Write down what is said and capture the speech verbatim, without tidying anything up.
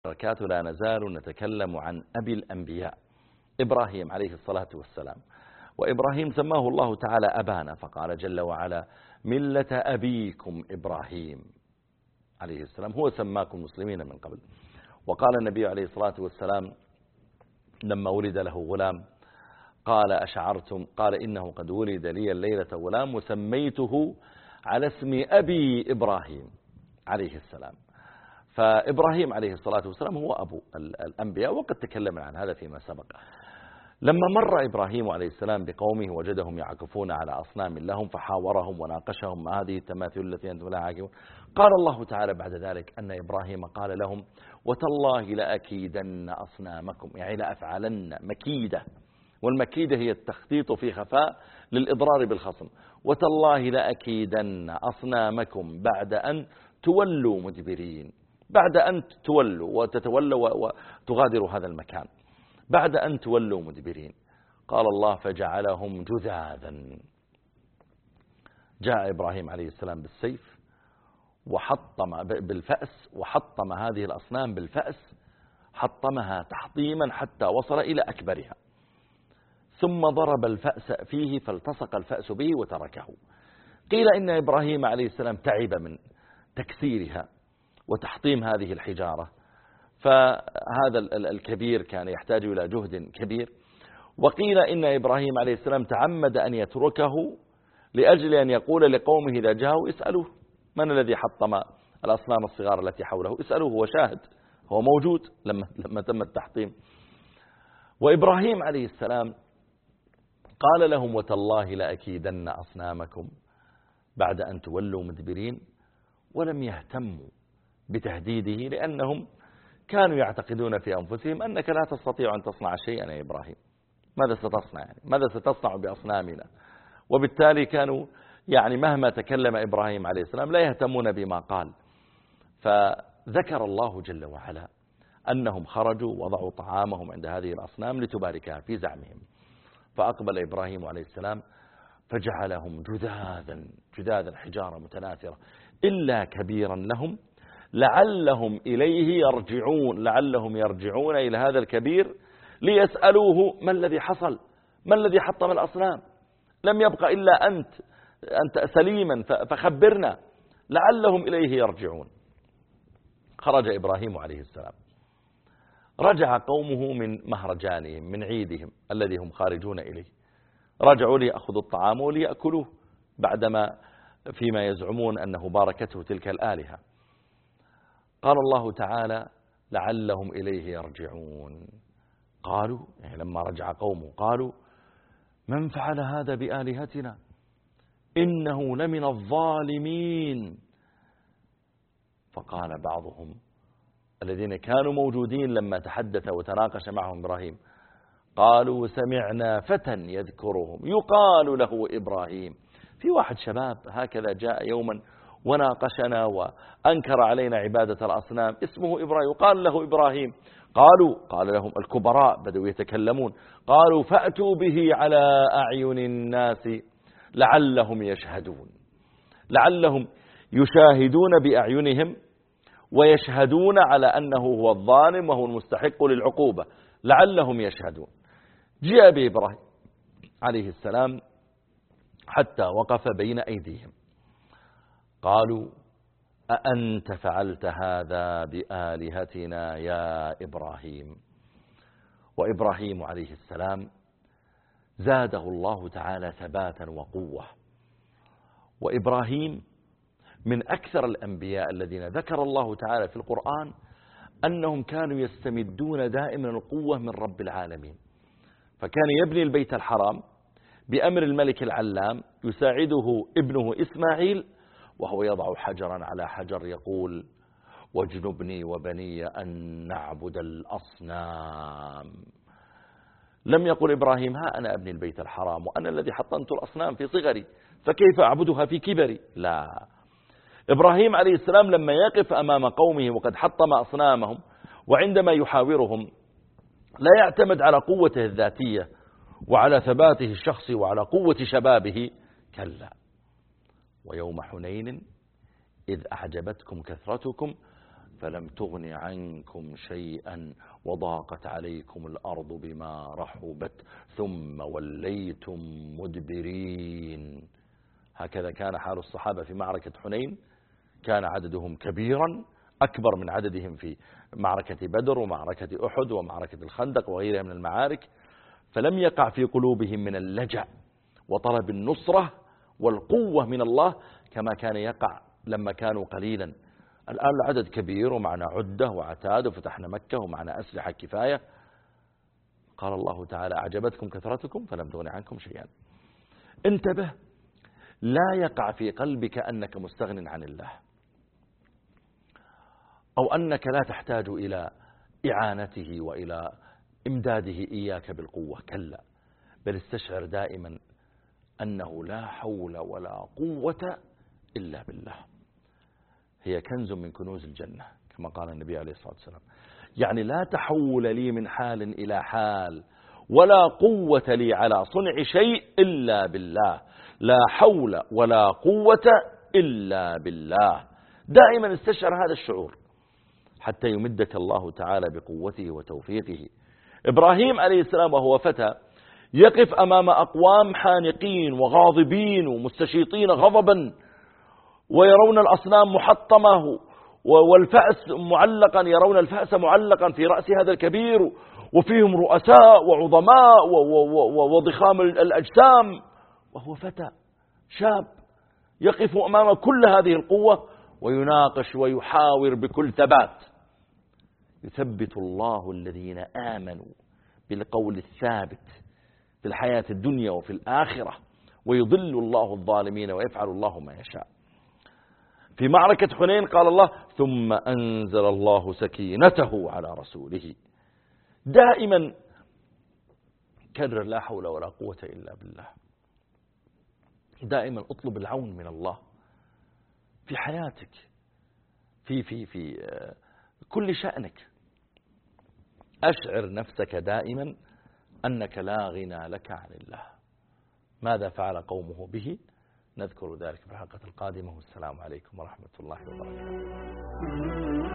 وبركاته. لا نزال نتكلم عن أبي الأنبياء إبراهيم عليه الصلاة والسلام. وإبراهيم سماه الله تعالى أبانا، فقال جل وعلا ملة أبيكم إبراهيم عليه السلام، هو سماكم مسلمين من قبل. وقال النبي عليه الصلاة والسلام لما ولد له غلام قال أشعرتم، قال إنه قد ولد لي الليلة غلام وسميته على اسم أبي إبراهيم عليه السلام. فإبراهيم عليه الصلاة والسلام هو أبو الأنبياء، وقد تكلمنا عن هذا فيما سبق. لما مر إبراهيم عليه السلام بقومه وجدهم يعكفون على أصنام لهم فحاورهم وناقشهم ما هذه التماثيل التي أنتم لها عاكفون. قال الله تعالى بعد ذلك أن إبراهيم قال لهم وتالله لأكيدن أصنامكم، يعني لأفعلن مكيدة، والمكيدة هي التخطيط في خفاء للإضرار بالخصم. وتالله لأكيدن أصنامكم بعد أن تولوا مدبرين، بعد أن تولوا وتتولوا وتغادروا هذا المكان، بعد أن تولوا مدبرين. قال الله فجعلهم جذاذا. جاء إبراهيم عليه السلام بالسيف وحطم بالفأس، وحطم هذه الأصنام بالفأس، حطمها تحطيما حتى وصل إلى أكبرها، ثم ضرب الفأس فيه فالتصق الفأس به وتركه. قيل إن إبراهيم عليه السلام تعب من تكسيرها وتحطيم هذه الحجارة، فهذا الكبير كان يحتاج إلى جهد كبير. وقيل إن إبراهيم عليه السلام تعمد أن يتركه لأجل أن يقول لقومه إذا جاءوا اسألوه من الذي حطم الأصنام الصغار التي حوله، اسألوه، هو شاهد، هو موجود لما, لما تم التحطيم. وإبراهيم عليه السلام قال لهم وتالله لأكيدن أصنامكم بعد أن تولوا مدبرين، ولم يهتموا بتهديده لأنهم كانوا يعتقدون في أنفسهم أنك لا تستطيع أن تصنع شيئا يا إبراهيم، ماذا ستصنع يعني؟ ماذا ستصنع بأصنامنا؟ وبالتالي كانوا يعني مهما تكلم إبراهيم عليه السلام لا يهتمون بما قال. فذكر الله جل وعلا أنهم خرجوا وضعوا طعامهم عند هذه الأصنام لتباركها في زعمهم، فأقبل إبراهيم عليه السلام فجعلهم جذاذا، جذاذا حجارة متناثرة إلا كبيرا لهم لعلهم إليه يرجعون، لعلهم يرجعون إلى هذا الكبير ليسألوه ما الذي حصل، ما الذي حطم الأصنام، لم يبقى إلا أنت، أنت سليما فخبرنا، لعلهم إليه يرجعون. خرج إبراهيم عليه السلام، رجع قومه من مهرجانهم من عيدهم الذي هم خارجون إليه، رجعوا ليأخذوا الطعام وليأكلوه بعدما فيما يزعمون أنه باركته تلك الآلهة. قال الله تعالى لعلهم إليه يرجعون. قالوا يعني لما رجع قومه قالوا من فعل هذا بآلهتنا إنه لمن الظالمين. فقال بعضهم الذين كانوا موجودين لما تحدث وتناقش معهم إبراهيم قالوا سمعنا فتى يذكرهم يقال له إبراهيم. في واحد شباب هكذا جاء يوما وناقشنا وأنكر علينا عبادة الأصنام اسمه إبراهيم، قال له إبراهيم. قالوا قال لهم الكبراء بدأوا يتكلمون قالوا فأتوا به على أعين الناس لعلهم يشهدون، لعلهم يشاهدون بأعينهم ويشهدون على أنه هو الظالم وهو المستحق للعقوبة، لعلهم يشهدون. جاء بإبراهيم عليه السلام حتى وقف بين أيديهم قالوا أأنت فعلت هذا بآلهتنا يا إبراهيم؟ وإبراهيم عليه السلام زاده الله تعالى ثباتا وقوة. وإبراهيم من أكثر الأنبياء الذين ذكر الله تعالى في القرآن أنهم كانوا يستمدون دائما القوة من رب العالمين، فكان يبني البيت الحرام بأمر الملك العلام يساعده ابنه إسماعيل، وهو يضع حجرا على حجر يقول واجنبني وبني أن نعبد الأصنام. لم يقل إبراهيم ها أنا أبني البيت الحرام وأنا الذي حطمت الأصنام في صغري فكيف أعبدها في كبري، لا. إبراهيم عليه السلام لما يقف أمام قومه وقد حطم أصنامهم وعندما يحاورهم لا يعتمد على قوته الذاتية وعلى ثباته الشخصي وعلى قوة شبابه، كلا. ويوم حنين إذ أعجبتكم كثرتكم فلم تغن عنكم شيئا وضاقت عليكم الأرض بما رحبت ثم وليتم مدبرين. هكذا كان حال الصحابة في معركة حنين، كان عددهم كبيرا أكبر من عددهم في معركة بدر ومعركة أحد ومعركة الخندق وغيرها من المعارك، فلم يقع في قلوبهم من اللجأ وطلب النصرة والقوة من الله كما كان يقع لما كانوا قليلا. الآن العدد كبير ومعنا عدة وعتاد وفتحنا مكة ومعنا أسلحة كفاية. قال الله تعالى أعجبتكم كثرتكم فلم تغن عنكم شيئا. انتبه، لا يقع في قلبك أنك مستغن عن الله أو أنك لا تحتاج إلى إعانته وإلى إمداده إياك بالقوة، كلا، بل استشعر دائما أنه لا حول ولا قوة إلا بالله. هي كنز من كنوز الجنة كما قال النبي عليه الصلاة والسلام. يعني لا تحول لي من حال إلى حال ولا قوة لي على صنع شيء إلا بالله، لا حول ولا قوة إلا بالله. دائما استشعر هذا الشعور حتى يمدك الله تعالى بقوته وتوفيقه. إبراهيم عليه السلام وهو فتى يقف أمام أقوام حانقين وغاضبين ومستشيطين غضبا ويرون الأصنام محطمة والفأس معلقا، يرون الفأس معلقا في رأس هذا الكبير وفيهم رؤساء وعظماء وضخام الأجسام، وهو فتى شاب يقف أمام كل هذه القوة ويناقش ويحاور بكل ثبات. يثبت الله الذين آمنوا بالقول الثابت في الحياة الدنيا وفي الآخرة، ويضل الله الظالمين ويفعل الله ما يشاء. في معركة حنين قال الله ثم أنزل الله سكينته على رسوله. دائما كرر لا حول ولا قوة إلا بالله. دائما اطلب العون من الله في حياتك، في في في كل شأنك. أشعر نفسك دائما أنك لا غنى لك عن الله. ماذا فعل قومه به؟ نذكر ذلك في الحلقة القادمة، والسلام عليكم ورحمة الله وبركاته.